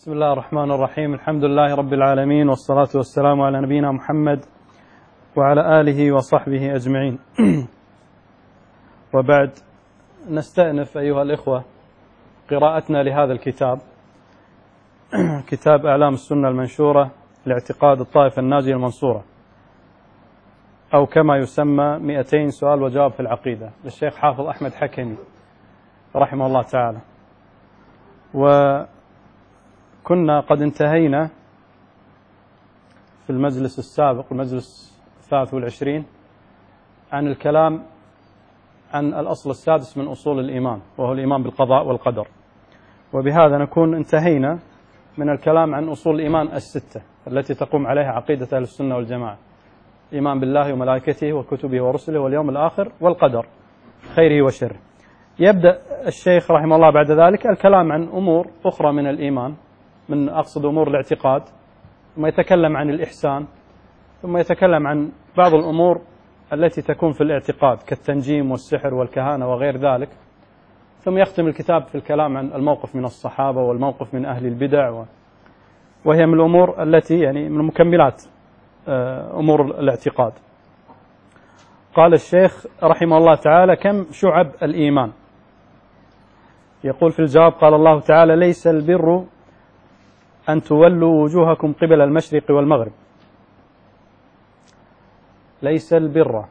بسم الله الرحمن الرحيم. الحمد لله رب العالمين، والصلاة والسلام على نبينا محمد وعلى آله وصحبه أجمعين. وبعد، نستأنف أيها الإخوة قراءتنا لهذا الكتاب، كتاب أعلام السنة المنشورة لاعتقاد الطائفة الناجية المنصورة، أو كما يسمى 200 سؤال وجواب في العقيدة للشيخ حافظ أحمد حكمي رحمه الله تعالى. وكنا قد انتهينا في المجلس السابق، المجلس 23، عن الكلام عن الأصل السادس من أصول الإيمان، وهو الإيمان بالقضاء والقدر. وبهذا نكون انتهينا من الكلام عن أصول الإيمان الستة التي تقوم عليها عقيدة أهل السنة والجماعة: الإيمان بالله وملائكته وكتبه ورسله واليوم الآخر والقدر خيره وشره. يبدأ الشيخ رحمه الله بعد ذلك الكلام عن أمور أخرى من الإيمان، من أقصد أمور الاعتقاد، ثم يتكلم عن الإحسان، ثم يتكلم عن بعض الأمور التي تكون في الاعتقاد كالتنجيم والسحر والكهانة وغير ذلك، ثم يختم الكتاب في الكلام عن الموقف من الصحابة والموقف من أهل البدع، وهي من الأمور التي يعني من مكملات أمور الاعتقاد. قال الشيخ رحمه الله تعالى: كم شعب الإيمان؟ يقول في الجواب: قال الله تعالى: ليس البر أن تولوا وجوهكم قبل المشرق والمغرب. ليس البر،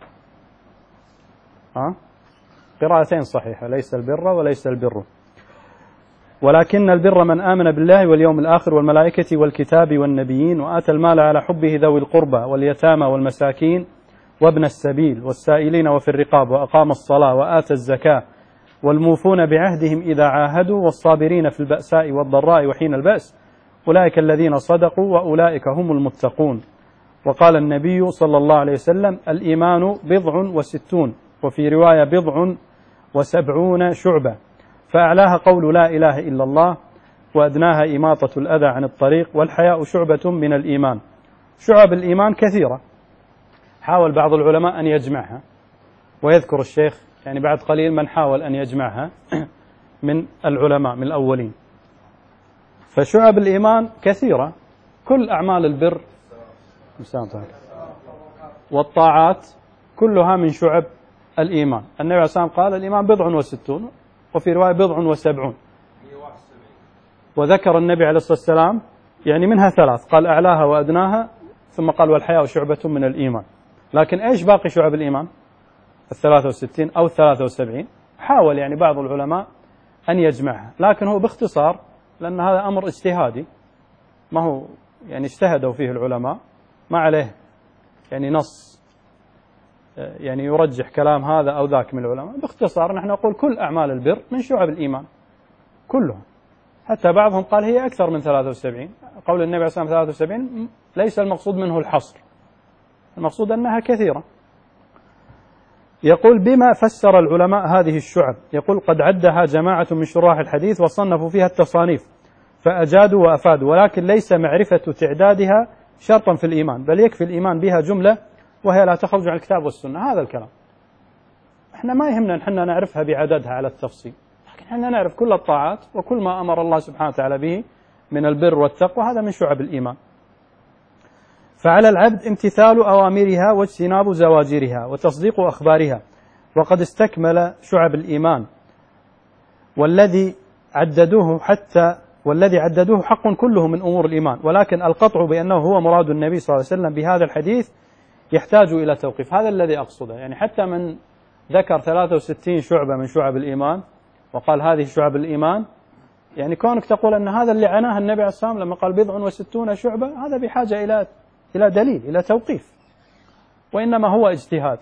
قراءتين صحيحة: ليس البر وليس البر، ولكن البر من آمن بالله واليوم الآخر والملائكة والكتاب والنبيين وآتى المال على حبه ذوي القربى واليتامى والمساكين وابن السبيل والسائلين وفي الرقاب وأقام الصلاة وآتى الزكاة والموفون بعهدهم إذا عاهدوا والصابرين في البأساء والضراء وحين البأس أولئك الذين صدقوا وأولئك هم المتقون. وقال النبي صلى الله عليه وسلم: الإيمان 60، وفي رواية 70 شعبة، فأعلاها قول لا إله إلا الله، وأدناها إماطة الأذى عن الطريق، والحياء شعبة من الإيمان. شعب الإيمان كثيرة، حاول بعض العلماء أن يجمعها، ويذكر الشيخ يعني بعد قليل من حاول أن يجمعها من العلماء من الأولين. فشعب الإيمان كثيرة، كل أعمال البر والطاعات كلها من شعب الإيمان. النبي عليه الصلاة والسلام قال: الإيمان 60، وفي رواية 70، وذكر النبي عليه الصلاة والسلام يعني منها 3، قال أعلاها وأدناها، ثم قال والحياء شعبة من الإيمان. لكن إيش باقي شعب الإيمان؟ 63 أو 73. حاول يعني بعض العلماء أن يجمعها، لكن هو باختصار، لأن هذا أمر اجتهادي، ما هو يعني اجتهدوا فيه العلماء، ما عليه يعني نص يعني يرجح كلام هذا أو ذاك من العلماء. باختصار نحن نقول كل أعمال البر من شعب الإيمان كلها، حتى بعضهم قال هي أكثر من 73. قول النبي عليه الصلاة والسلام 73 ليس المقصود منه الحصر، المقصود أنها كثيرة. يقول: بما فسر العلماء هذه الشعب؟ يقول: قد عدها جماعة من شراح الحديث وصنفوا فيها التصانيف فأجادوا وأفادوا، ولكن ليس معرفة تعدادها شرطا في الإيمان، بل يكفي الإيمان بها جملة وهي لا تخرج عن الكتاب والسنة. هذا الكلام احنا ما يهمنا ان احنا نعرفها بعددها على التفصيل، لكن احنا نعرف كل الطاعات وكل ما أمر الله سبحانه وتعالى به من البر والتقوى، هذا من شعب الإيمان. فعلى العبد امتثال أوامرها واجتناب زواجرها وتصديق أخبارها. وقد استكمل شعب الإيمان والذي عددوه حق كله من أمور الإيمان، ولكن القطع بأنه هو مراد النبي صلى الله عليه وسلم بهذا الحديث يحتاج إلى توقيف. هذا الذي أقصده، يعني حتى من ذكر 63 شعبة من شعب الإيمان وقال هذه شعب الإيمان، يعني كونك تقول أن هذا اللي عناه النبي عليه الصلاة والسلام لما قال 60 شعبة، هذا بحاجة إلى دليل، إلى توقيف، وإنما هو اجتهاد.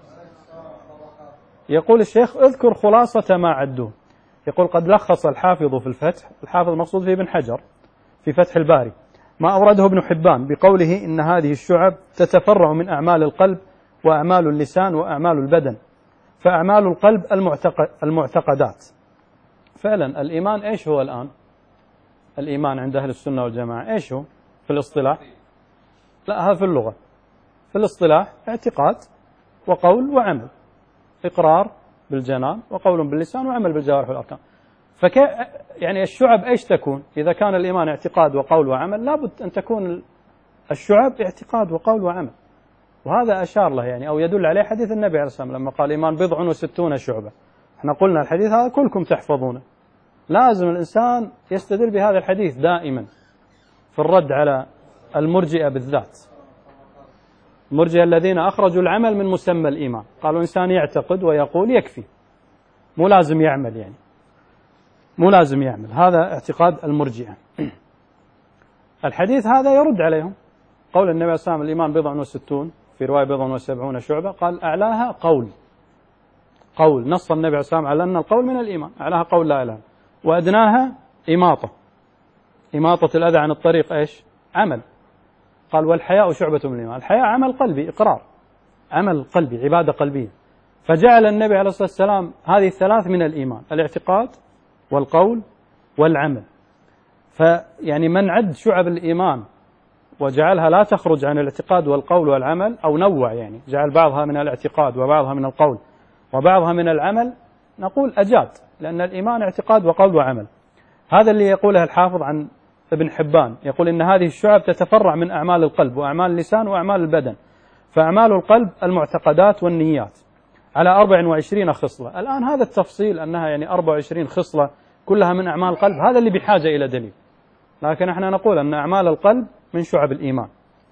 يقول الشيخ: اذكر خلاصة ما عدوه. يقول: قد لخص الحافظ في الفتح، الحافظ المقصود فيه ابن حجر في فتح الباري، ما أورده ابن حبان بقوله إن هذه الشعب تتفرع من أعمال القلب وأعمال اللسان وأعمال البدن، فأعمال القلب المعتقدات. فعلا الإيمان إيش هو الآن؟ الإيمان عند أهل السنة والجماعة إيش هو في الاصطلاح؟ لا، هذا في اللغة. في الاصطلاح اعتقاد وقول وعمل، إقرار بالجنان وقول باللسان وعمل بالجوارح والأركان. يعني الشعب إيش تكون؟ إذا كان الإيمان اعتقاد وقول وعمل لابد أن تكون الشعب اعتقاد وقول وعمل. وهذا أشار له يعني أو يدل عليه حديث النبي عليه الصلاة والسلام لما قال الإيمان 60 شعبة. احنا قلنا الحديث هذا كلكم تحفظونه. لازم الإنسان يستدل بهذا الحديث دائما في الرد على المرجئة بالذات. المرجئة الذين أخرجوا العمل من مسمى الإيمان، قالوا الإنسان يعتقد ويقول يكفي، مو لازم يعمل، يعني مو لازم يعمل. هذا اعتقاد المرجئة. الحديث هذا يرد عليهم. قول النبي صلى الله عليه وسلم الإيمان 60 في رواية 70 شعبة، قال أعلاها قول نص النبي عليه الصلاة والسلام على أن القول من الإيمان، أعلاها قول لا إله، وأدناها إماطة الأذى عن الطريق إيش؟ عمل. قال والحياء شعبة من الإيمان. الحياء عمل قلبي، إقرار، عمل قلبي، عبادة قلبية. فجعل النبي عليه الصلاة والسلام هذه الثلاث من الإيمان، الاعتقاد والقول والعمل. فيعني من عد شعب الإيمان وجعلها لا تخرج عن الاعتقاد والقول والعمل، أو نوع يعني جعل بعضها من الاعتقاد وبعضها من القول وبعضها من العمل، نقول أجاد، لأن الإيمان اعتقاد وقول وعمل. هذا اللي يقوله الحافظ عن ابن حبان، يقول إن هذه الشعب تتفرع من أعمال القلب وأعمال اللسان وأعمال البدن. فأعمال القلب المعتقدات والنيات على 24 خصلة. الآن هذا التفصيل أنها يعني 24 خصلة كلها من أعمال القلب، هذا اللي بحاجة إلى دليل. لكن احنا نقول أن أعمال القلب من شعب الإيمان.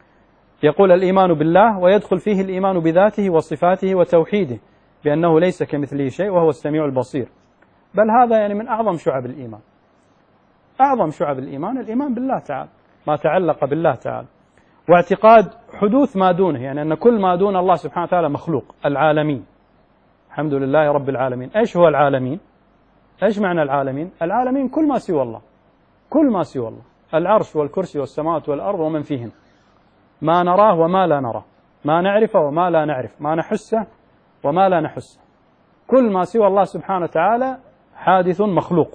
يقول الإيمان بالله، ويدخل فيه الإيمان بذاته وصفاته وتوحيده بأنه ليس كمثله شيء وهو السميع البصير. بل هذا يعني من أعظم شعب الإيمان. أعظم شعب الإيمان الإيمان بالله تعالى، ما تعلق بالله تعالى، واعتقاد حدوث ما دونه، يعني أن كل ما دون الله سبحانه وتعالى مخلوق. العالمين، الحمد لله رب العالمين. إيش هو العالمين؟ إيش معنى العالمين؟ العالمين كل ما سوى الله، كل ما سوى الله، العرش والكرسي والسماوات والأرض ومن فيهن، ما نراه وما لا نراه، ما نعرفه وما لا نعرف، ما نحسه وما لا نحسه. كل ما سوى الله سبحانه وتعالى حادث مخلوق.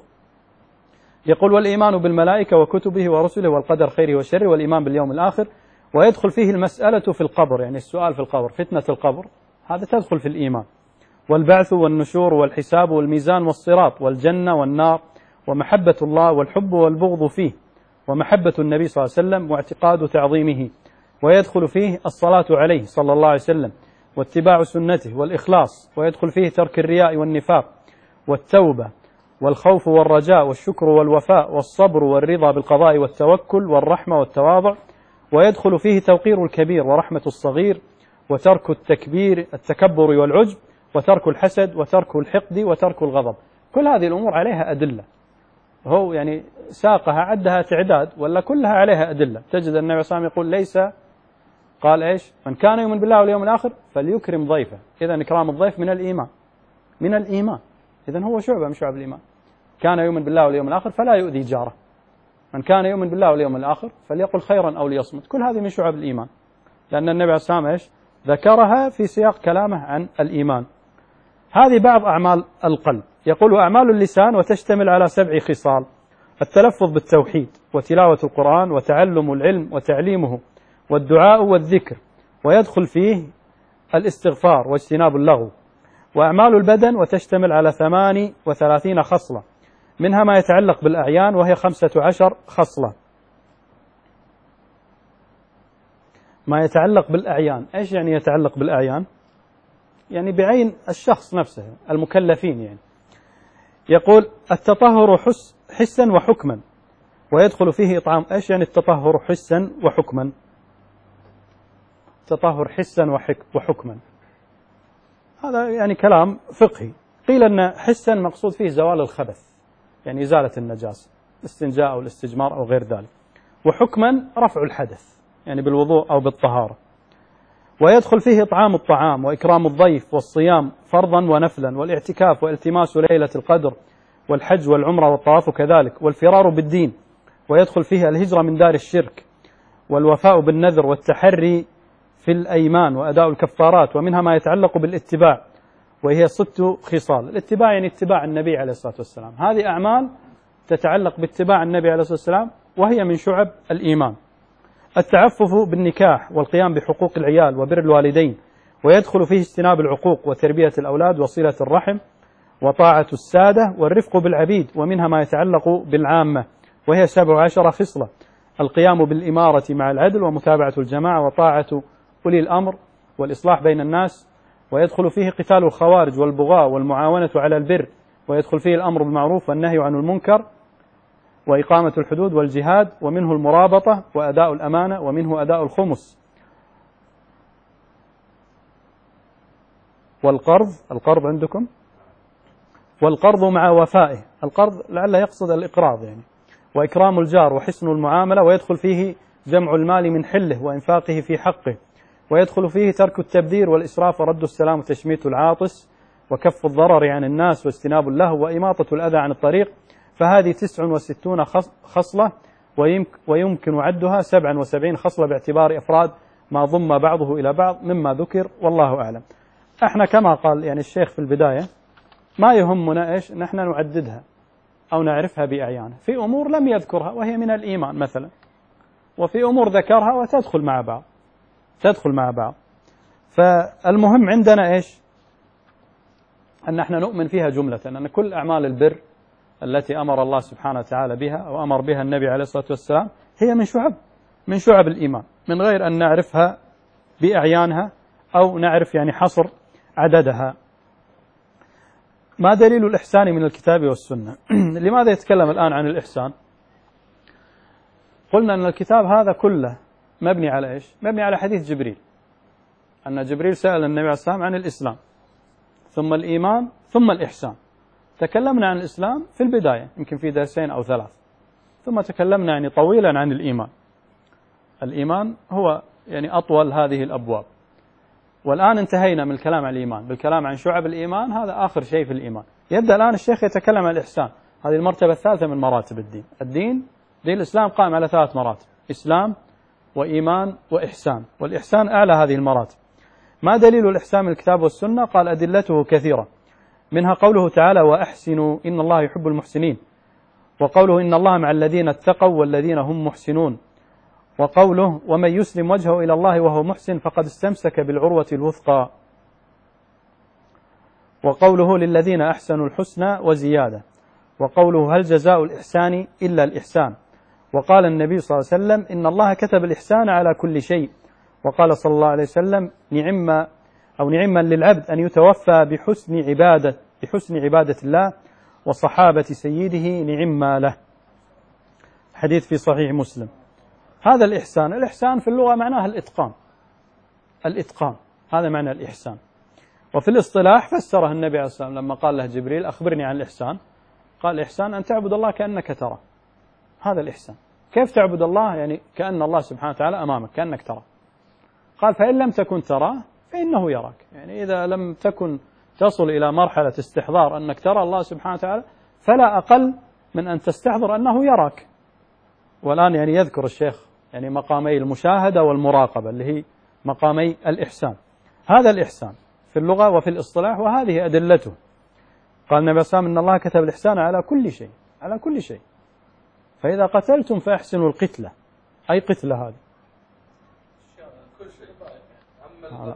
يقول والإيمان بالملائكة وكتبه ورسله والقدر خيره وشره والإيمان باليوم الآخر. ويدخل فيه المسألة في القبر، يعني السؤال في القبر، فتنة القبر، هذا تدخل في الإيمان. والبعث والنشور والحساب والميزان والصراط والجنة والنار، ومحبة الله والحب والبغض فيه، ومحبة النبي صلى الله عليه وسلم واعتقاد تعظيمه. ويدخل فيه الصلاة عليه صلى الله عليه وسلم واتباع سنته والإخلاص. ويدخل فيه ترك الرياء والنفاق والتوبة والخوف والرجاء والشكر والوفاء والصبر والرضا بالقضاء والتوكل والرحمة والتواضع. ويدخل فيه توقير الكبير ورحمة الصغير، وترك التكبر والعجب، وترك الحسد، وترك الحقد، وترك الغضب. كل هذه الأمور عليها أدلة، هو يعني ساقها عدها تعداد ولا كلها عليها أدلة. تجد النبي صلى الله عليه وسلم يقول ليس، قال إيش؟ من كان يؤمن بالله واليوم الآخر فليكرم ضيفه. إذن إكرام الضيف من الإيمان، من الإيمان. إذن هو شعبة من شعب الإيمان. كان يؤمن بالله واليوم الآخر فلا يؤذي جاره. من كان يؤمن بالله واليوم الآخر فليقل خيرا أو ليصمت. كل هذه من شعب الإيمان، لأن النبي عليه الصلاة والسلام إيش؟ ذكرها في سياق كلامه عن الإيمان. هذه بعض أعمال القلب. يقول أعمال اللسان وتشتمل على 7 خصال: التلفظ بالتوحيد، وتلاوة القرآن، وتعلم العلم وتعليمه، والدعاء والذكر. ويدخل فيه الاستغفار واجتناب اللغو. وأعمال البدن وتشتمل على 38 خصلة، منها ما يتعلق بالأعيان وهي 15 خصلة. ما يتعلق بالأعيان، إيش يعني يتعلق بالأعيان؟ يعني بعين الشخص نفسه، المكلفين يعني. يقول التطهر حسا وحكما، ويدخل فيه إطعام. إيش يعني التطهر حسا وحكما؟ تطهر حسا وحكما، هذا يعني كلام فقهي. قيل أن حسا مقصود فيه زوال الخبث، يعني إزالة النجاسة، الاستنجاء أو الاستجمار أو غير ذلك. وحكما رفع الحدث، يعني بالوضوء أو بالطهارة. ويدخل فيه إطعام الطعام، وإكرام الضيف، والصيام فرضا ونفلا، والاعتكاف، والتماس ليلة القدر، والحج والعمرة والطواف كذلك، والفرار بالدين. ويدخل فيه الهجرة من دار الشرك، والوفاء بالنذر، والتحري في الأيمان، وأداء الكفارات. ومنها ما يتعلق بالاتباع، وهي 6 خصال. الاتباع يعني اتباع النبي عليه الصلاة والسلام. هذه أعمال تتعلق باتباع النبي عليه الصلاة والسلام، وهي من شعب الإيمان. التعفف بالنكاح، والقيام بحقوق العيال، وبر الوالدين. ويدخل فيه اجتناب العقوق، وتربية الأولاد، وصلة الرحم. وطاعة السادة والرفق بالعبيد، ومنها ما يتعلق بالعامة وهي 17 خصلة: القيام بالإمارة مع العدل، ومتابعة الجماعة، وطاعة أولي الأمر، والإصلاح بين الناس، ويدخل فيه قتال الخوارج والبغاة، والمعاونة على البر، ويدخل فيه الأمر بالمعروف والنهي عن المنكر، وإقامة الحدود، والجهاد، ومنه المرابطة وأداء الأمانة، ومنه أداء الخمس، القرض عندكم، والقرض مع وفائه، القرض لعله يقصد الإقراض يعني، وإكرام الجار، وحسن المعاملة، ويدخل فيه جمع المال من حله وإنفاقه في حقه، ويدخل فيه ترك التبذير والإسراف، ورد السلام، وتشميت العاطس، وكف الضرر عن الناس، واجتناب اللهو، وإماطة الأذى عن الطريق. فهذه 69 خصلة، ويمكن عدها 77 خصلة باعتبار إفراد ما ضم بعضه إلى بعض مما ذكر، والله أعلم. احنا كما قال يعني الشيخ في البداية، ما يهمنا إيش نحن نعددها أو نعرفها بأعيانها، في أمور لم يذكرها وهي من الإيمان مثلا، وفي أمور ذكرها وتدخل مع بعض. فالمهم عندنا إيش؟ أن نحن نؤمن فيها جملة، أن كل أعمال البر التي أمر الله سبحانه وتعالى بها أو أمر بها النبي عليه الصلاة والسلام هي من شعب الإيمان، من غير أن نعرفها بأعيانها أو نعرف يعني حصر عددها. ما دليل الإحسان من الكتاب والسنة؟ لماذا يتكلم الآن عن الإحسان؟ قلنا أن الكتاب هذا كله مبني على إيش؟ مبني على حديث جبريل، أن جبريل سأل النبي عليه الصلاة والسلام عن الإسلام، ثم الإيمان، ثم الإحسان. تكلمنا عن الإسلام في البداية يمكن في درسين أو 3، ثم تكلمنا يعني طويلا عن الإيمان. الإيمان هو يعني أطول هذه الأبواب، والآن انتهينا من الكلام عن الإيمان بالكلام عن شعب الإيمان، هذا آخر شيء في الإيمان. يبدأ الآن الشيخ يتكلم عن الإحسان، هذه المرتبة الثالثة من مراتب الدين. دين الإسلام قائم على 3 مراتب: إسلام وإيمان وإحسان، والإحسان أعلى هذه المراتب. ما دليل الإحسان من الكتاب والسنة؟ قال: أدلته كثيرة، منها قوله تعالى: وأحسنوا إن الله يحب المحسنين، وقوله: إن الله مع الذين اتقوا والذين هم محسنون، وقوله: ومن يسلم وجهه إلى الله وهو محسن فقد استمسك بالعروة الوثقى، وقوله: للذين أحسنوا الحسنى وزيادة، وقوله: هل جزاء الإحسان إلا الإحسان، وقال النبي صلى الله عليه وسلم: إن الله كتب الإحسان على كل شيء، وقال صلى الله عليه وسلم: نعما للعبد أن يتوفى بحسن عبادة الله وصحابة سيده نعما له. حديث في صحيح مسلم. هذا الإحسان في اللغة معناه الإتقان، هذا معنى الإحسان. وفي الاصطلاح فسره النبي عليه الصلاة والسلام لما قال له جبريل: أخبرني عن الإحسان، قال: الإحسان أن تعبد الله كأنك تراه. هذا الإحسان. كيف تعبد الله؟ يعني كأن الله سبحانه وتعالى أمامك، كأنك تراه. قال: فإن لم تكن تراه فإنه يراك. يعني إذا لم تكن تصل إلى مرحلة استحضار أنك ترى الله سبحانه وتعالى، فلا أقل من أن تستحضر أنه يراك. والآن يعني يذكر الشيخ يعني مقامي المشاهدة والمراقبة اللي هي مقامي الإحسان. هذا الإحسان في اللغة وفي الاصطلاح، وهذه أدلته. قال النبي صلى الله عليه وسلم: إن الله كتب الإحسان على كل شيء، فإذا قتلتم فأحسنوا القتلة، أي قتلة هذه كل شيء. أما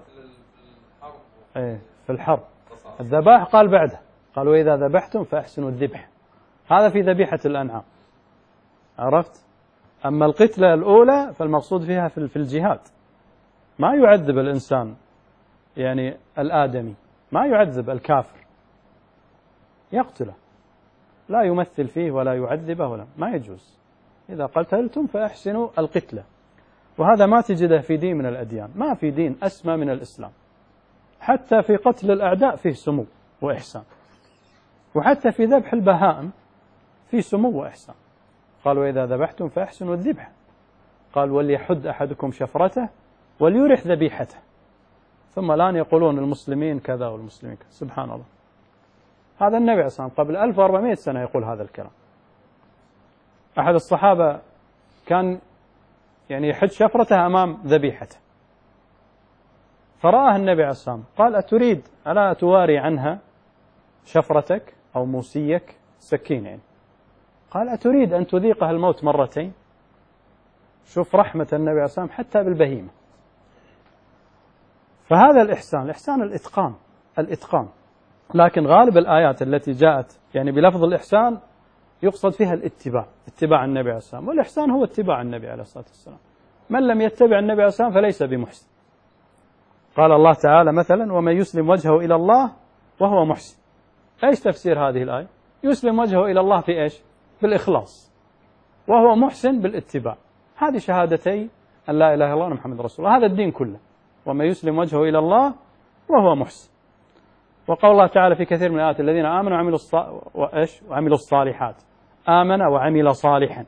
في الحرب الذبائح قال بعده، قال: وإذا ذبحتم فأحسنوا الذبح، هذا في ذبيحة الأنعام، عرفت؟ أما القتلة الأولى فالمقصود فيها في الجهاد. ما يعذب الإنسان يعني الآدمي، ما يعذب الكافر، يقتله، لا يمثل فيه ولا يعذبه، ما يجوز. إذا قتلتم فأحسنوا القتلة. وهذا ما تجده في دين من الأديان، ما في دين أسمى من الإسلام. حتى في قتل الأعداء فيه سمو وإحسان، وحتى في ذبح البهائم فيه سمو وإحسان. قال: وإذا ذبحتم فأحسنوا الذبح، قال: وليحد أحدكم شفرته وليرح ذبيحته. ثم الآن يقولون المسلمين كذا والمسلمين كذا. سبحان الله، هذا النبي عليه الصلاة والسلام قبل 1400 سنة يقول هذا الكلام. أحد الصحابة كان يعني يحد شفرته أمام ذبيحته، فرآه النبي عليه الصلاة والسلام قال: أتريد ألا تواري عنها شفرتك أو موسيك، سكين يعني. قال: أتريد أن تذيقها الموت مرتين؟ شوف رحمة النبي عليه الصلاة والسلام حتى بالبهيمة. فهذا الإحسان، الإحسان الإتقان. لكن غالب الآيات التي جاءت يعني بلفظ الإحسان يقصد فيها الاتباع، اتباع النبي عليه السلام، والإحسان هو اتباع النبي عليه الصلاة والسلام. من لم يتبع النبي عليه السلام فليس بمحسن. قال الله تعالى مثلا: ومن يسلم وجهه إلى الله وهو محسن. ايش تفسير هذه الآية؟ يسلم وجهه إلى الله في ايش؟ بالإخلاص، وهو محسن بالاتباع. هذه شهادتي أن لا إله إلا الله محمد رسول الله، هذا الدين كله. ومن يسلم وجهه إلى الله وهو محسن. وقال الله تعالى في كثير من الآيات: الذين آمنوا وعملوا الصالحات. آمن وعمل صالحا.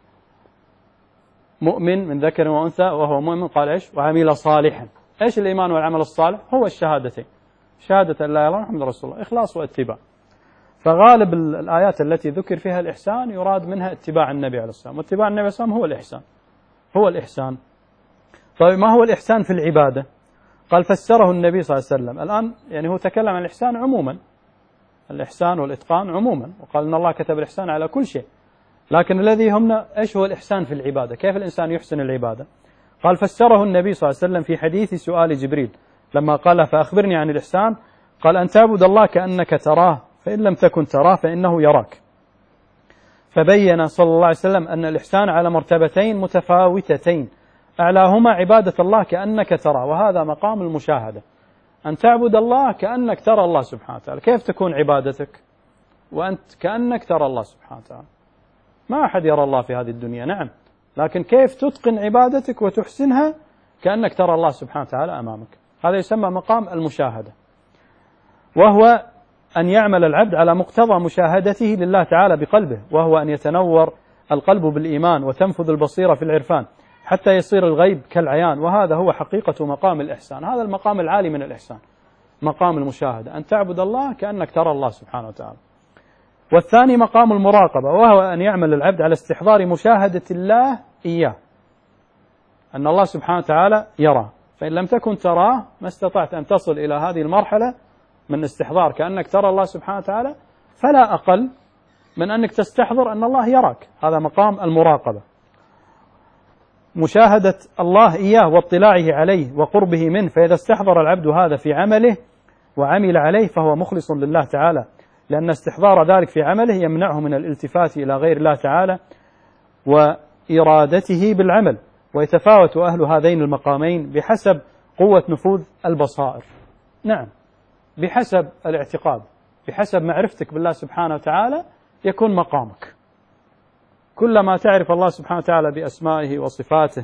مؤمن من ذكر وأنثى وهو مؤمن، قال ايش؟ وعمل صالحا. ايش الإيمان والعمل الصالح؟ هو الشهادتين، شهادة أن لا إله إلا الله محمد رسول الله، إخلاص واتباع. فغالب الآيات التي ذكر فيها الإحسان يراد منها اتباع النبي عليه السلام، واتباع النبي عليه السلام هو الإحسان، هو الإحسان. طيب ما هو الإحسان في العبادة؟ قال: فسره النبي صلى الله عليه وسلم. الآن يعني هو تكلم عن الإحسان عموما، الإحسان والإتقان عموما، وقال إن الله كتب الإحسان على كل شيء. لكن الذي يهمنا إيش هو الإحسان في العبادة، كيف الإنسان يحسن العبادة. قال: فسره النبي صلى الله عليه وسلم في حديث سؤال جبريل لما قال: فأخبرني عن الإحسان. قال: أن تعبد الله كأنك تراه، فإن لم تكن تراه فإنه يراك. فبين صلى الله عليه وسلم أن الإحسان على مرتبتين متفاوتتين، أعلاهما عبادة الله كأنك تراه، وهذا مقام المشاهدة، أن تعبد الله كأنك ترى الله سبحانه وتعالى. كيف تكون عبادتك وأنت كأنك ترى الله سبحانه وتعالى؟ ما أحد يرى الله في هذه الدنيا، نعم، لكن كيف تتقن عبادتك وتحسنها كأنك ترى الله سبحانه وتعالى أمامك. هذا يسمى مقام المشاهدة، وهو أن يعمل العبد على مقتضى مشاهدته لله تعالى بقلبه، وهو أن يتنور القلب بالإيمان وتنفذ البصيرة في العرفان حتى يصير الغيب كالعيان، وهذا هو حقيقة مقام الإحسان. هذا المقام العالي من الإحسان، مقام المشاهدة، أن تعبد الله كأنك ترى الله سبحانه وتعالى. والثاني مقام المراقبة، وهو أن يعمل العبد على استحضار مشاهدة الله إياه، أن الله سبحانه وتعالى يرى، فإن لم تكن تراه ما استطعت أن تصل إلى هذه المرحلة من استحضار كأنك ترى الله سبحانه وتعالى، فلا أقل من أنك تستحضر أن الله يراك. هذا مقام المراقبة، مشاهدة الله إياه واطلاعه عليه وقربه منه. فإذا استحضر العبد هذا في عمله وعمل عليه فهو مخلص لله تعالى، لأن استحضار ذلك في عمله يمنعه من الالتفات إلى غير الله تعالى وإرادته بالعمل. ويتفاوت أهل هذين المقامين بحسب قوة نفوذ البصائر، نعم، بحسب الاعتقاد، بحسب معرفتك بالله سبحانه وتعالى يكون مقامك. كلما تعرف الله سبحانه وتعالى بأسمائه وصفاته،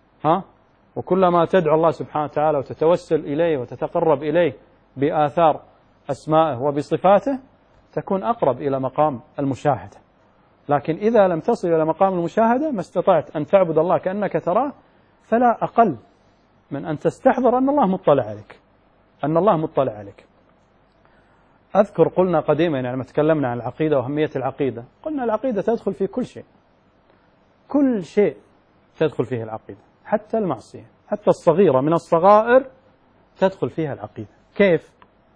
وكلما تدعو الله سبحانه وتعالى وتتوسل إليه وتتقرب إليه بآثار أسمائه وبصفاته، تكون أقرب إلى مقام المشاهدة. لكن إذا لم تصل إلى مقام المشاهدة ما استطعت أن تعبد الله كأنك تراه، فلا أقل من أن تستحضر أن الله مطلع عليك، أن الله مطلع عليك. أذكر قلنا قديما يعني لما تكلمنا عن العقيدة وأهمية العقيدة، قلنا العقيدة تدخل في كل شيء، كل شيء تدخل فيه العقيدة، حتى المعصية، حتى الصغيرة من الصغائر تدخل فيها العقيدة. كيف؟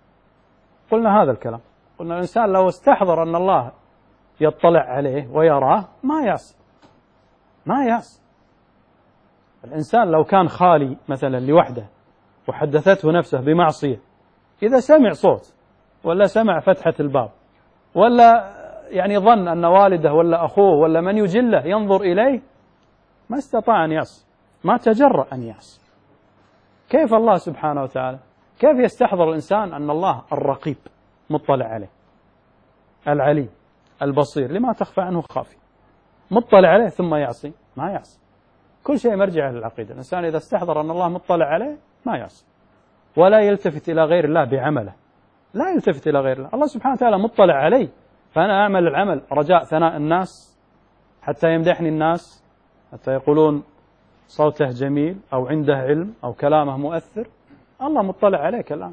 قلنا هذا الكلام، قلنا الإنسان لو استحضر أن الله يطلع عليه ويراه ما يعصي، ما يعصي. الإنسان لو كان خالي مثلا لوحده وحدثته نفسه بمعصية، إذا سمع صوت ولا سمع فتحة الباب ولا يعني ظن أن والده ولا أخوه ولا من يجله ينظر إليه، ما استطاع أن يعصي، ما تجرأ أن يعصي. كيف الله سبحانه وتعالى؟ كيف يستحضر الإنسان أن الله الرقيب مطلع عليه، العليم البصير لما تخفى عنه خافي، مطلع عليه ثم يعصي؟ ما يعصي. كل شيء مرجع للعقيدة. الإنسان إذا استحضر أن الله مطلع عليه ما يعصي، ولا يلتفت إلى غير الله بعمله، لا يلتفت إلى غير الله. الله سبحانه وتعالى مطلع علي، فأنا أعمل العمل رجاء ثناء الناس حتى يمدحني الناس، حتى يقولون صوته جميل أو عنده علم أو كلامه مؤثر. الله مطلع عليك الآن.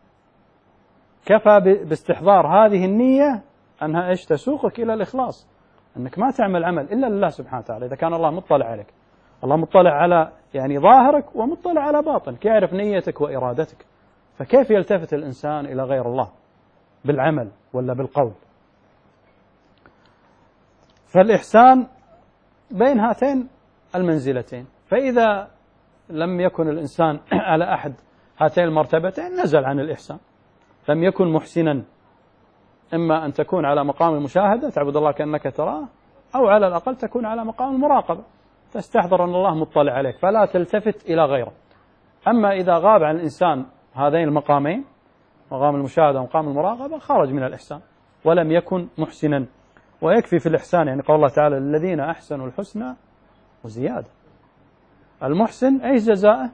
كفى باستحضار هذه النية أنها إيش؟ تسوقك إلى الإخلاص، أنك ما تعمل عمل إلا لله سبحانه وتعالى. إذا كان الله مطلع عليك، الله مطلع على يعني ظاهرك ومطلع على باطنك، يعرف نيتك وإرادتك، فكيف يلتفت الإنسان إلى غير الله بالعمل ولا بالقول؟ فالإحسان بين هاتين المنزلتين، فإذا لم يكن الإنسان على أحد هاتين المرتبتين نزل عن الإحسان، لم يكن محسنا إما أن تكون على مقام المشاهدة تعبد الله كأنك تراه، أو على الأقل تكون على مقام المراقبة تستحضر أن الله مطلع عليك فلا تلتفت إلى غيره. أما إذا غاب عن الإنسان هذين المقامين مقام المشاهدة ومقام المراقبة خرج من الإحسان ولم يكن محسنا. ويكفي في الإحسان يعني قول الله تعالى الذين أحسنوا الحسنى وزيادة. المحسن أي جزاءه؟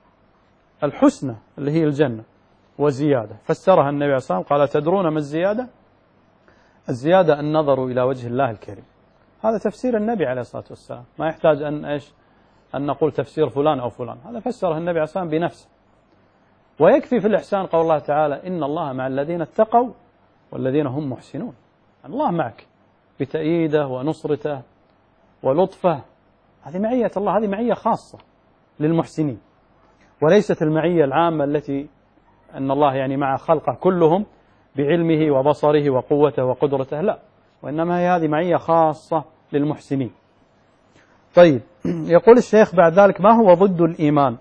الحسنى اللي هي الجنة وزيادة. فسرها النبي عليه الصلاة والسلام قال تدرون ما الزيادة؟ الزيادة النظر إلى وجه الله الكريم. هذا تفسير النبي عليه الصلاة والسلام، ما يحتاج أن نقول تفسير فلان أو فلان، هذا فسره النبي عليه الصلاة والسلام بنفسه. ويكفي في الإحسان قول الله تعالى إن الله مع الذين اتقوا والذين هم محسنون. الله معك بتأييده ونصرته ولطفه، هذه معية الله، هذه معية خاصة للمحسنين، وليست المعية العامة التي أن الله يعني مع خلقه كلهم بعلمه وبصره وقوته وقدرته، لا، وإنما هي هذه معية خاصة للمحسنين. طيب، يقول الشيخ بعد ذلك ما هو ضد الإيمان؟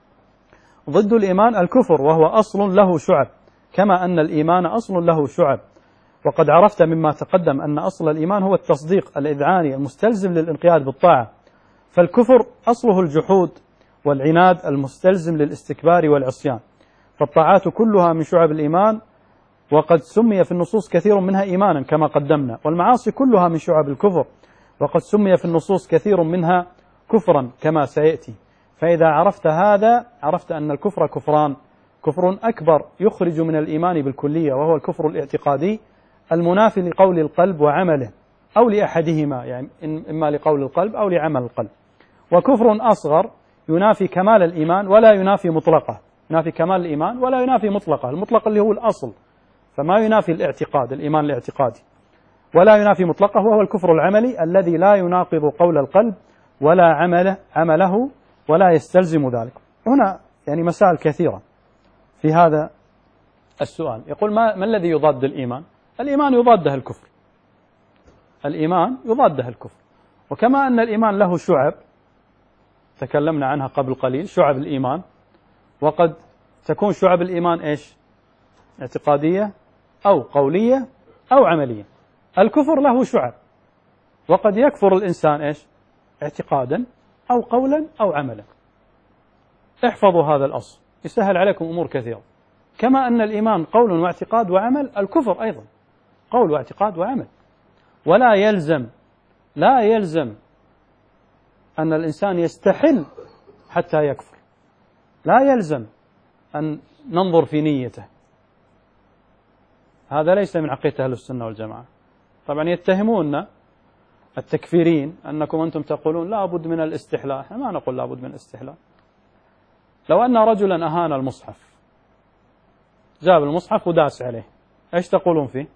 ضد الإيمان الكفر، وهو أصل له شعب، كما أن الإيمان أصل له شعب. وقد عرفت مما تقدم أن أصل الإيمان هو التصديق الإذعاني المستلزم للانقياد بالطاعة، فالكفر أصله الجحود والعناد المستلزم للاستكبار والعصيان. فالطاعات كلها من شعب الإيمان، وقد سمي في النصوص كثير منها إيمانا كما قدمنا، والمعاصي كلها من شعب الكفر، وقد سمي في النصوص كثير منها كفرا كما سيأتي. فإذا عرفت هذا عرفت أن الكفر كفران: كفر أكبر يخرج من الإيمان بالكلية وهو الكفر الاعتقادي المنافي لقول القلب وعمله، أو لأحدهما، يعني إما لقول القلب أو لعمل القلب. وكفر أصغر ينافي كمال الإيمان ولا ينافي مطلقه، ينافي كمال الإيمان ولا ينافي مطلقه، المطلق اللي هو الأصل، فما ينافي الاعتقاد الإيمان الاعتقادي، ولا ينافي مطلقه وهو الكفر العملي الذي لا يناقض قول القلب ولا عمله ولا يستلزم ذلك. هنا يعني مسائل كثيرة في هذا السؤال. يقول ما الذي يضاد الإيمان؟ الإيمان يضاده الكفر، الإيمان يضاده الكفر. وكما أن الإيمان له شعب تكلمنا عنها قبل قليل، شعب الإيمان، وقد تكون شعب الإيمان إيش؟ اعتقادية أو قولية أو عملية. الكفر له شعب، وقد يكفر الإنسان إيش؟ اعتقادا أو قولا أو عملا. احفظوا هذا الأصل يسهل عليكم أمور كثيرة. كما أن الإيمان قول واعتقاد وعمل، الكفر أيضا قول واعتقاد وعمل. ولا يلزم أن الإنسان يستحل حتى يكفر، لا يلزم أن ننظر في نيته، هذا ليس من عقيدة أهل السنة والجماعة. طبعا يتهمون التكفيرين أنكم أنتم تقولون لا بد من الاستحلال، احنا ما نقول لا بد من الاستحلال. لو أن رجلا أهان المصحف، جاب المصحف وداس عليه، ايش تقولون فيه؟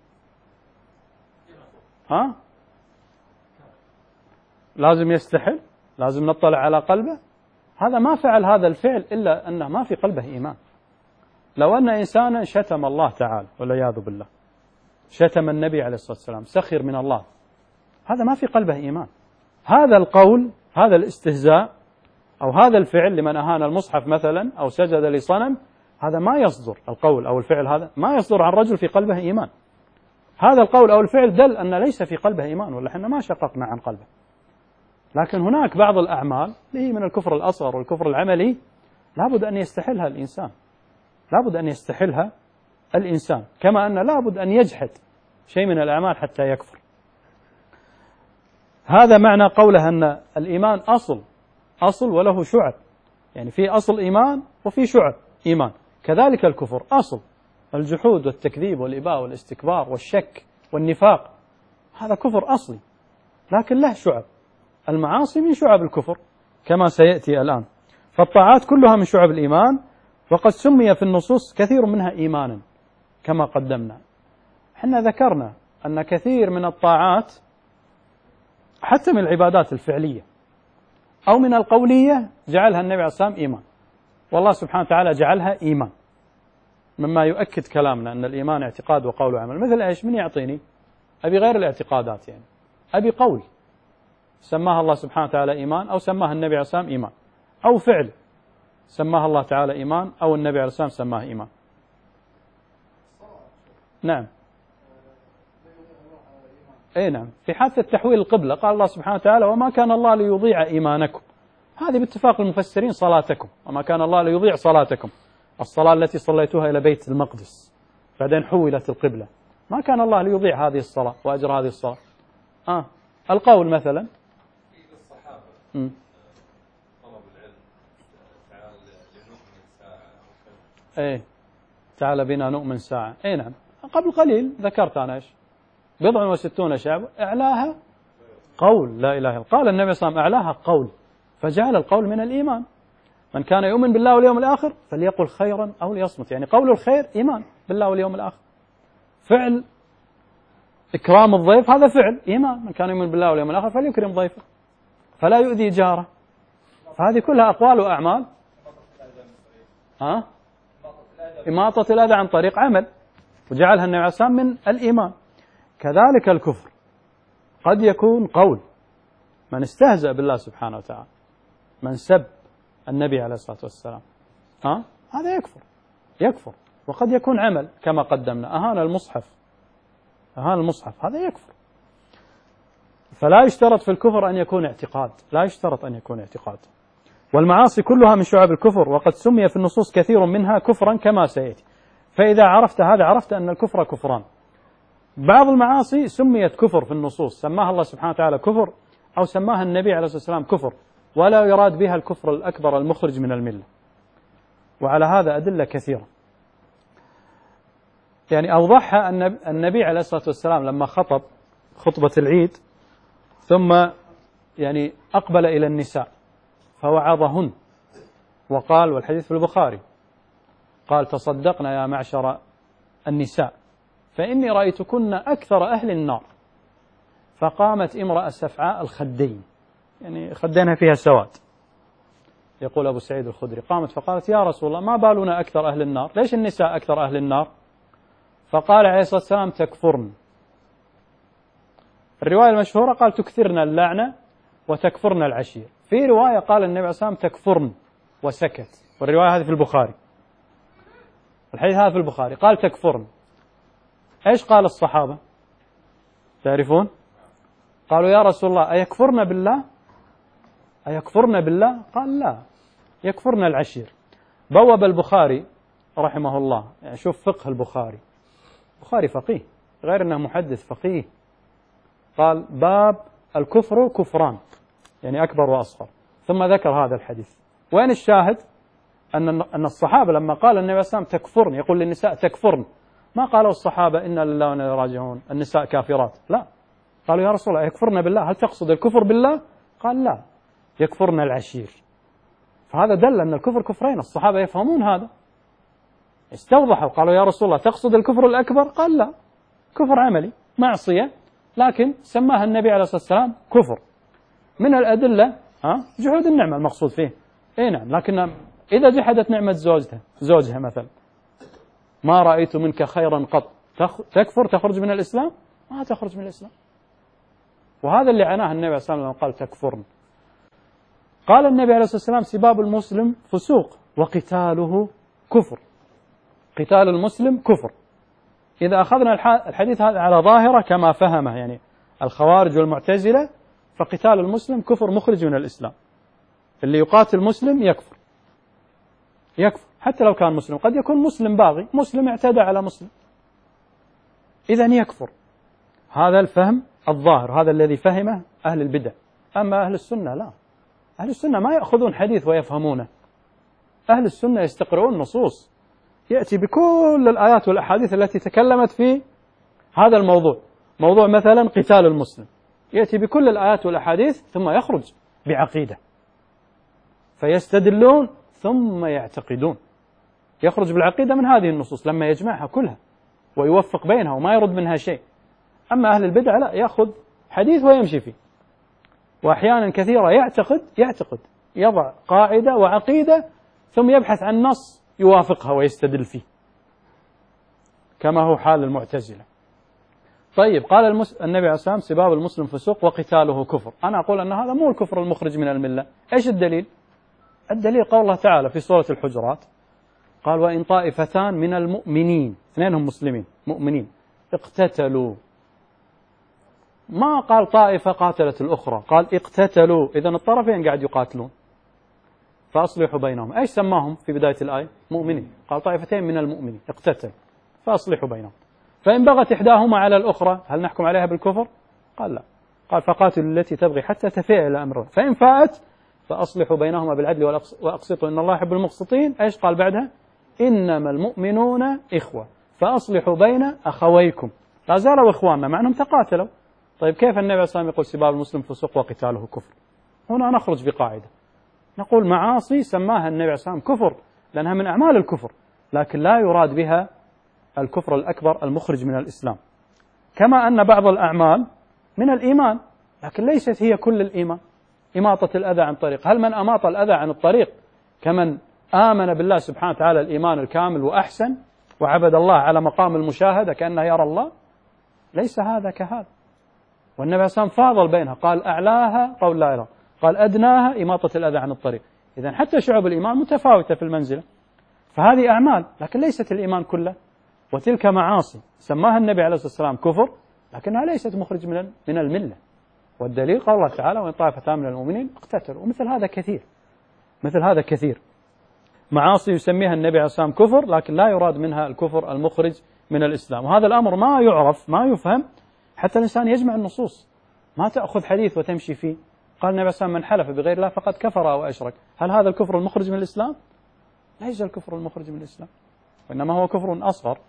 لازم يستحل؟ لازم نطلع على قلبه؟ هذا ما فعل هذا الفعل إلا أنه ما في قلبه إيمان. لو أن إنسانا شتم الله تعالى والعياذ بالله، شتم النبي عليه الصلاة والسلام، سخر من الله، هذا ما في قلبه إيمان. هذا القول، هذا الاستهزاء، أو هذا الفعل لمن أهان المصحف مثلا أو سجد لصنم، هذا ما يصدر، القول أو الفعل هذا ما يصدر عن رجل في قلبه إيمان. هذا القول أو الفعل دل أن ليس في قلبه إيمان، ولا احنا ما شققنا عن قلبه. لكن هناك بعض الأعمال اللي هي من الكفر الأصغر والكفر العملي لابد أن يستحلها الإنسان، لابد أن يستحلها الإنسان، كما أن لابد أن يجحد شيء من الأعمال حتى يكفر. هذا معنى قوله أن الإيمان أصل وله شعب، يعني في أصل إيمان وفي شعب إيمان. كذلك الكفر أصل، الجحود والتكذيب والإباء والاستكبار والشك والنفاق، هذا كفر أصلي، لكن له شعب. المعاصي من شعب الكفر كما سيأتي الآن. فالطاعات كلها من شعب الإيمان، وقد سمي في النصوص كثير منها إيمانا كما قدمنا. حنا ذكرنا أن كثير من الطاعات حتى من العبادات الفعلية أو من القولية جعلها النبي عليه الصلاة والسلام إيمان، والله سبحانه وتعالى جعلها إيمان، مما يؤكد كلامنا أن الإيمان اعتقاد وقول وعمل. مثل إيش؟ من يعطيني؟ أبي غير الاعتقادات، يعني أبي قول سماها الله سبحانه وتعالى إيمان، أو سماها النبي عليه الصلاة والسلام إيمان، أو فعل سماها الله تعالى إيمان، أو النبي عليه الصلاة والسلام سماها إيمان. نعم. أي نعم، في حادثة تحويل القبلة قال الله سبحانه وتعالى وما كان الله ليضيع إيمانكم، هذه باتفاق المفسرين صلاتكم، وما كان الله ليضيع صلاتكم، الصلاة التي صليتوها إلى بيت المقدس بعدين حولت القبلة، ما كان الله ليضيع هذه الصلاة وأجر هذه الصلاة. القول مثلا الصحابة طلب العلم تعال لنؤمن ساعة تعال بنا نؤمن ساعة. أي نعم، قبل قليل ذكرت أنا إيش 67 شعب أعلاها قول لا إله إلا الله. قال النبي صلى الله عليه وسلم أعلاها قول، فجعل القول من الإيمان. من كان يؤمن بالله واليوم الآخر فليقل خيرا أو ليصمت، يعني قول الخير إيمان بالله واليوم الآخر. فعل إكرام الضيف هذا فعل إيمان، من كان يؤمن بالله واليوم الآخر فليكرم ضيفه فلا يؤذي جاره. فهذه كلها أقوال وأعمال. إماطة الأذى عن طريق عمل، وجعلها النبي عليه الصلاة والسلام من الإيمان. كذلك الكفر قد يكون قول، من استهزأ بالله سبحانه وتعالى، من سب النبي عليه الصلاة والسلام هذا يكفر. وقد يكون عمل كما قدمنا، أهان المصحف هذا يكفر. فلا يشترط في الكفر أن يكون اعتقاد، لا يشترط أن يكون اعتقاد. والمعاصي كلها من شعب الكفر، وقد سمي في النصوص كثير منها كفرا كما سيأتي. فإذا عرفت هذا عرفت أن الكفر كفران. بعض المعاصي سميت كفر في النصوص، سماها الله سبحانه وتعالى كفر أو سماها النبي عليه الصلاة والسلام كفر، ولا يراد بها الكفر الأكبر المخرج من الملة. وعلى هذا أدلة كثيرة، يعني أوضحها النبي عليه الصلاة والسلام لما خطب خطبة العيد، ثم يعني أقبل إلى النساء فوعظهن وقال، والحديث في البخاري، قال تصدقنا يا معشر النساء فإني رأيتكن أكثر أهل النار. فقامت امرأة سفعاء الخدين، يعني خدينها فيها سواد، يقول أبو سعيد الخدري، قامت فقالت يا رسول الله ما بالنا أكثر أهل النار، ليش النساء أكثر أهل النار؟ فقال عليه الصلاة والسلام تكفرن. الرواية المشهورة قال تكثرن اللعنة وتكفرن العشير. في رواية قال النبي عليه الصلاة والسلام تكفرن وسكت، والرواية هذه في البخاري، الحديث هذا في البخاري، قال تكفرن. ايش قال الصحابة تعرفون؟ قالوا يا رسول الله أيكفرن بالله؟ أيكفرن بالله؟ قال لا، يكفرن العشير. بوب البخاري رحمه الله، يعني شوف فقه البخاري فقيه، غير أنه محدث فقيه، قال باب الكفر كفران، يعني أكبر وأصغر، ثم ذكر هذا الحديث. وين الشاهد؟ أن الصحابة لما قال النبي صلى الله عليه وسلم تكفرن، يقول للنساء تكفرن، ما قالوا الصحابة إنا لله وإنا إليه راجعون النساء كافرات، لا، قالوا يا رسول الله يكفرن بالله، هل تقصد الكفر بالله؟ قال لا، يكفرن العشير. فهذا دل أن الكفر كفرين، الصحابة يفهمون هذا، استوضحوا، قالوا يا رسول الله تقصد الكفر الأكبر؟ قال لا، كفر عملي معصية، لكن سماها النبي عليه الصلاة والسلام كفر. من الأدلة جحود النعمة المقصود فيه، اي نعم، لكن إذا جحدت نعمة زوجها مثلا، ما رأيت منك خيرا قط، تكفر تخرج من الإسلام؟ ما تخرج من الإسلام. وهذا اللي عناه النبي عليه الصلاة والسلام قال تكفرن. قال النبي عليه الصلاة والسلام سباب المسلم فسوق وقتاله كفر، قتال المسلم كفر. إذا أخذنا الحديث هذا على ظاهرة كما فهمه يعني الخوارج والمعتزلة، فقتال المسلم كفر مخرج من الإسلام. اللي يقاتل مسلم يكفر حتى لو كان مسلم، قد يكون مسلم باغي، مسلم اعتدى على مسلم، إذن يكفر. هذا الفهم الظاهر، هذا الذي فهمه أهل البدع. أما أهل السنة لا، أهل السنة ما يأخذون حديث ويفهمونه، أهل السنة يستقرؤون نصوص، يأتي بكل الآيات والأحاديث التي تكلمت في هذا الموضوع، موضوع مثلا قتال المسلم، يأتي بكل الآيات والأحاديث ثم يخرج بعقيدة، فيستدلون ثم يعتقدون، يخرج بالعقيدة من هذه النصوص لما يجمعها كلها ويوفق بينها وما يرد منها شيء. أما أهل البدع لا، يأخذ حديث ويمشي فيه، وأحيانا كثيرة يعتقد يضع قاعدة وعقيدة ثم يبحث عن نص يوافقها ويستدل فيه، كما هو حال المعتزلة. طيب، قال النبي عليه الصلاة والسلام سباب المسلم فسوق وقتاله كفر. أنا أقول أن هذا مو الكفر المخرج من الملة. إيش الدليل؟ الدليل قول الله تعالى في سورة الحجرات، قال وإن طائفتان من المؤمنين، اثنينهم مسلمين مؤمنين، اقتتلوا ما قال طائفة قاتلت الأخرى، قال اقتتلوا، إذن الطرفين قاعد يقاتلون فأصلحوا بينهم. إيش سماهم في بداية الآية؟ مؤمنين، قال طائفتين من المؤمنين اقتتل فأصلحوا بينهم. فإن بغت إحداهما على الأخرى هل نحكم عليها بالكفر؟ قال لا، قال فقاتلوا التي تبغي حتى تفيء إلى أمر الله، فإن فاءت فأصلحوا بينهما بالعدل وأقسطوا إن الله يحب المقسطين. إيش قال بعدها؟ إنما المؤمنون إخوة فأصلحوا بين أخويكم. لا زالوا إخواننا مع أنهم تقاتلوا. طيب كيف النبي صلى الله عليه وسلم يقول سباب المسلم فسوق وقتاله كفر؟ هنا نخرج بقاعدة نقول معاصي سماها النبي صلى الله عليه وسلم كفر لأنها من أعمال الكفر، لكن لا يراد بها الكفر الأكبر المخرج من الإسلام، كما أن بعض الأعمال من الإيمان لكن ليست هي كل الإيمان. إماطة الأذى عن طريق، هل من أماط الأذى عن الطريق كمن آمن بالله سبحانه وتعالى الإيمان الكامل وأحسن وعبد الله على مقام المشاهدة كأنه يرى الله؟ ليس هذا كهذا. والنبي صلى الله عليه وسلم فاضل بينها، قال أعلاها قول لا إله، قال أدناها إماطة الأذى عن الطريق. إذن حتى شعوب الإيمان متفاوتة في المنزلة، فهذه أعمال لكن ليست الإيمان كله، وتلك معاصي سماها النبي عليه الصلاة والسلام كفر لكنها ليست مخرج من الملة. والدليل قال الله تعالى وإن طائفتان من المؤمنين اقتتلوا. ومثل هذا كثير، مثل هذا كثير معاصي يسميها النبي عليه الصلاة والسلام كفر لكن لا يراد منها الكفر المخرج من الإسلام. وهذا الأمر ما يعرف ما يفهم حتى الإنسان يجمع النصوص، ما تأخذ حديث وتمشي فيه. قال النبي صلى الله عليه وسلم من حلف بغير الله فقد كفر أو أشرك. هل هذا الكفر المخرج من الإسلام؟ ليس الكفر المخرج من الإسلام، وإنما هو كفر أصغر.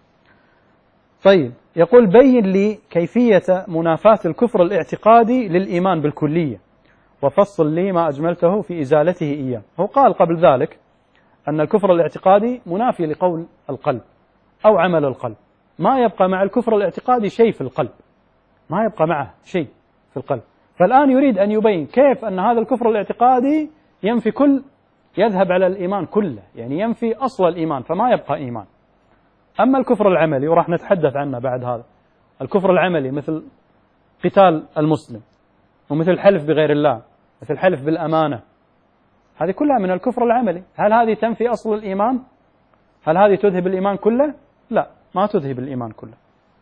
طيب يقول بين لي كيفية منافاة الكفر الاعتقادي للإيمان بالكلية وفصل لي ما أجملته في إزالته إياه. هو قال قبل ذلك أن الكفر الاعتقادي منافي لقول القلب أو عمل القلب، ما يبقى مع الكفر الاعتقادي شيء في القلب، ما يبقى معه شيء في القلب. فالآن يريد أن يبين كيف أن هذا الكفر الاعتقادي ينفي يذهب على الإيمان كله، يعني ينفي أصل الإيمان فما يبقى إيمان. أما الكفر العملي وراح نتحدث عنه بعد هذا، الكفر العملي مثل قتال المسلم ومثل الحلف بغير الله، مثل الحلف بالأمانة، هذه كلها من الكفر العملي. هل هذه تنفي أصل الإيمان؟ هل هذه تذهب الإيمان كله؟ لا، ما تذهب الإيمان كله.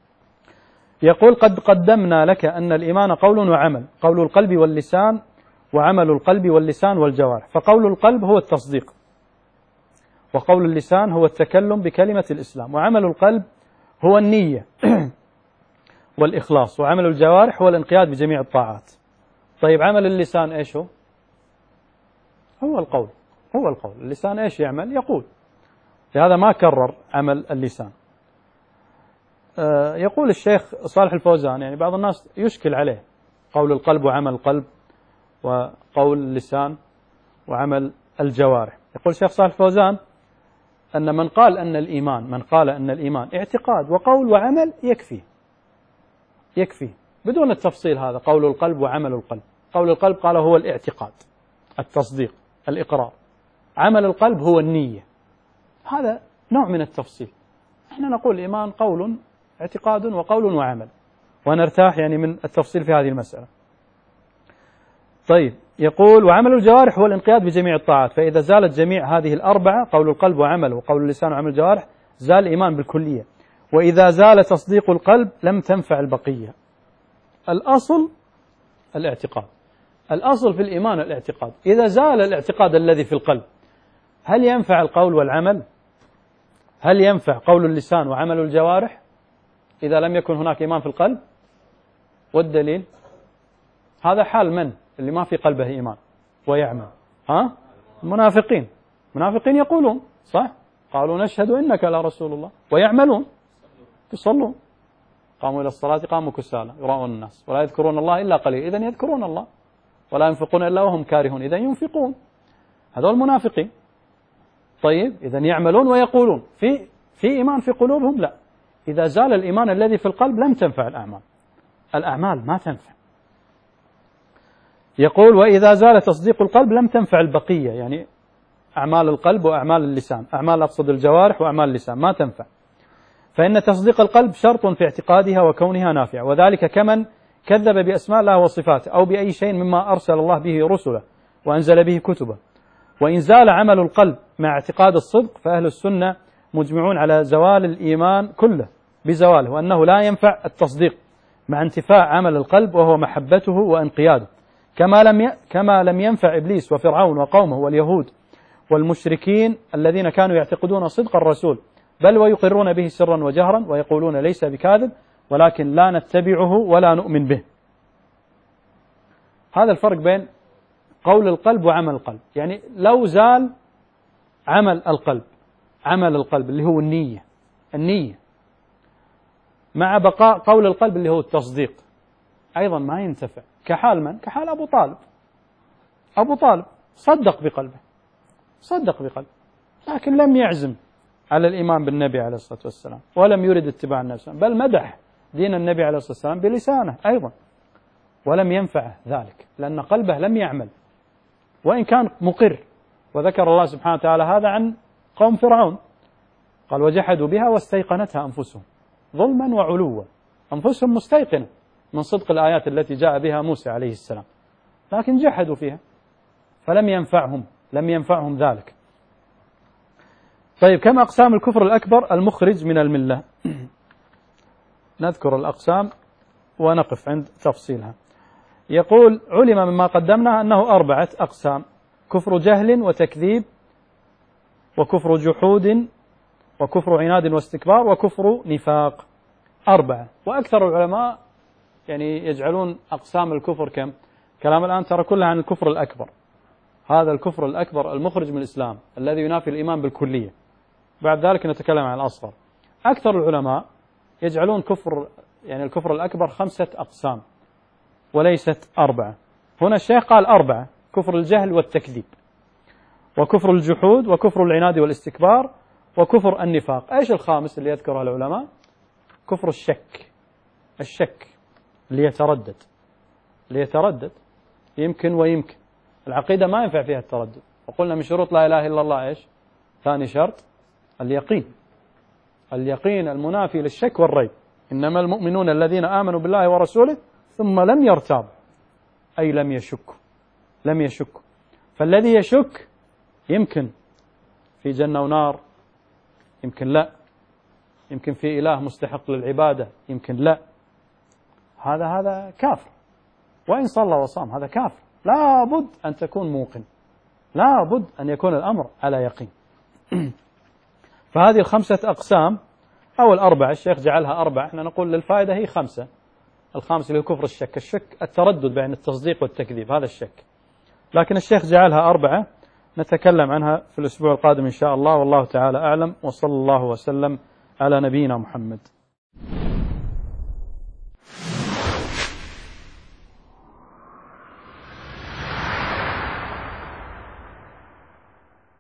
يقول قد قدمنا لك أن الإيمان قول وعمل، قول القلب واللسان وعمل القلب واللسان والجوارح. فقول القلب هو التصديق، وقول اللسان هو التكلم بكلمة الإسلام، وعمل القلب هو النية والإخلاص، وعمل الجوارح هو الانقياد بجميع الطاعات. طيب عمل اللسان إيش هو؟ هو القول، هو القول. اللسان إيش يعمل؟ يقول. لهذا ما كرر عمل اللسان. يقول الشيخ صالح الفوزان، يعني بعض الناس يشكل عليه قول القلب وعمل القلب وقول اللسان وعمل الجوارح. يقول الشيخ صالح الفوزان أن من قال أن الإيمان اعتقاد وقول وعمل يكفي بدون التفصيل هذا، قول القلب وعمل القلب. قول القلب قال هو الاعتقاد، التصديق، الإقرار. عمل القلب هو النية. هذا نوع من التفصيل. احنا نقول الإيمان قول اعتقاد وقول وعمل، ونرتاح يعني من التفصيل في هذه المسألة. طيب يقول وعمل الجوارح هو الانقياد بجميع الطاعات، فإذا زالت جميع هذه الأربعة قول القلب وعمل وقول اللسان وعمل الجوارح زال الإيمان بالكلية. وإذا زال تصديق القلب لم تنفع البقية. الأصل الاعتقاد، الأصل في الإيمان الاعتقاد. إذا زال الاعتقاد الذي في القلب هل ينفع القول والعمل؟ هل ينفع قول اللسان وعمل الجوارح إذا لم يكن هناك إيمان في القلب؟ والدليل هذا حال من اللي ما في قلبه إيمان ويعمل؟ المنافقين يقولون صح، قالوا نشهد إنك لرسول الله، ويعملون يصلون، قاموا إلى الصلاة قاموا كسالى يراءون الناس ولا يذكرون الله إلا قليل، إذن يذكرون الله. ولا ينفقون إلا وهم كارهون، إذن ينفقون. هذول المنافقين. طيب إذن يعملون ويقولون في إيمان في قلوبهم؟ لا. إذا زال الإيمان الذي في القلب لم تنفع الأعمال ما تنفع. يقول وإذا زال تصديق القلب لم تنفع البقية، يعني أعمال القلب وأعمال اللسان، أعمال أقصد الجوارح وأعمال اللسان ما تنفع. فإن تصديق القلب شرط في اعتقادها وكونها نافعة، وذلك كمن كذب بأسماء الله وصفاته أو بأي شيء مما أرسل الله به رسله وأنزل به كتبه. وإن زال عمل القلب مع اعتقاد الصدق فأهل السنة مجمعون على زوال الإيمان كله بزواله، وأنه لا ينفع التصديق مع انتفاع عمل القلب وهو محبته وانقياده، كما لم ينفع إبليس وفرعون وقومه واليهود والمشركين الذين كانوا يعتقدون صدق الرسول بل ويقرون به سرا وجهرا ويقولون ليس بكاذب ولكن لا نتبعه ولا نؤمن به. هذا الفرق بين قول القلب وعمل القلب. يعني لو زال عمل القلب اللي هو النية مع بقاء قول القلب اللي هو التصديق أيضا ما ينتفع. كحال من؟ كحال أبو طالب صدق بقلبه لكن لم يعزم على الإيمان بالنبي عليه الصلاة والسلام ولم يرد اتباع النبي صلى الله عليه وسلم، بل مدح دين النبي عليه الصلاة والسلام بلسانه أيضا، ولم ينفعه ذلك لأن قلبه لم يعمل وإن كان مقر. وذكر الله سبحانه وتعالى هذا عن قوم فرعون، قال وجحدوا بها واستيقنتها أنفسهم ظلما وعلوا، أنفسهم مستيقنة من صدق الآيات التي جاء بها موسى عليه السلام، لكن جحدوا فيها فلم ينفعهم ذلك. طيب، كما أقسام الكفر الأكبر المخرج من الملة. نذكر الأقسام ونقف عند تفصيلها. يقول علم مما قدمنا أنه 4 أقسام: كفر جهل وتكذيب، وكفر جحود، وكفر عناد واستكبار، وكفر نفاق. 4. وأكثر العلماء يعني يجعلون أقسام الكفر كم؟ كلام الآن ترى كلها عن الكفر الأكبر، هذا الكفر الأكبر المخرج من الإسلام الذي ينافي الإيمان بالكلية. بعد ذلك نتكلم عن الأصغر. أكثر العلماء يجعلون الكفر الأكبر 5 أقسام وليست 4. هنا الشيخ قال 4: كفر الجهل والتكذيب، وكفر الجحود، وكفر العناد والاستكبار، وكفر النفاق. ايش الخامس اللي يذكره العلماء؟ كفر الشك اللي يتردد يمكن ويمكن. العقيدة ما ينفع فيها التردد، وقلنا من شروط لا إله إلا الله ايش؟ ثاني شرط اليقين المنافي للشك والريب. إنما المؤمنون الذين آمنوا بالله ورسوله ثم لم يرتابوا، أي لم يشكوا. فالذي يشك يمكن في جنة ونار، يمكن لا، يمكن في إله مستحق للعبادة، يمكن لا، هذا كافر، وإن صلى وصام هذا كافر. لا بد أن تكون موقن، لا بد أن يكون الأمر على يقين. فهذه 5 أقسام أو 4، الشيخ جعلها 4، احنا نقول للفائدة هي 5. الخامس اللي هو كفر الشك التردد بين التصديق والتكذيب، هذا الشك، لكن الشيخ جعلها 4. نتكلم عنها في الأسبوع القادم إن شاء الله، والله تعالى أعلم، وصلى الله وسلم على نبينا محمد.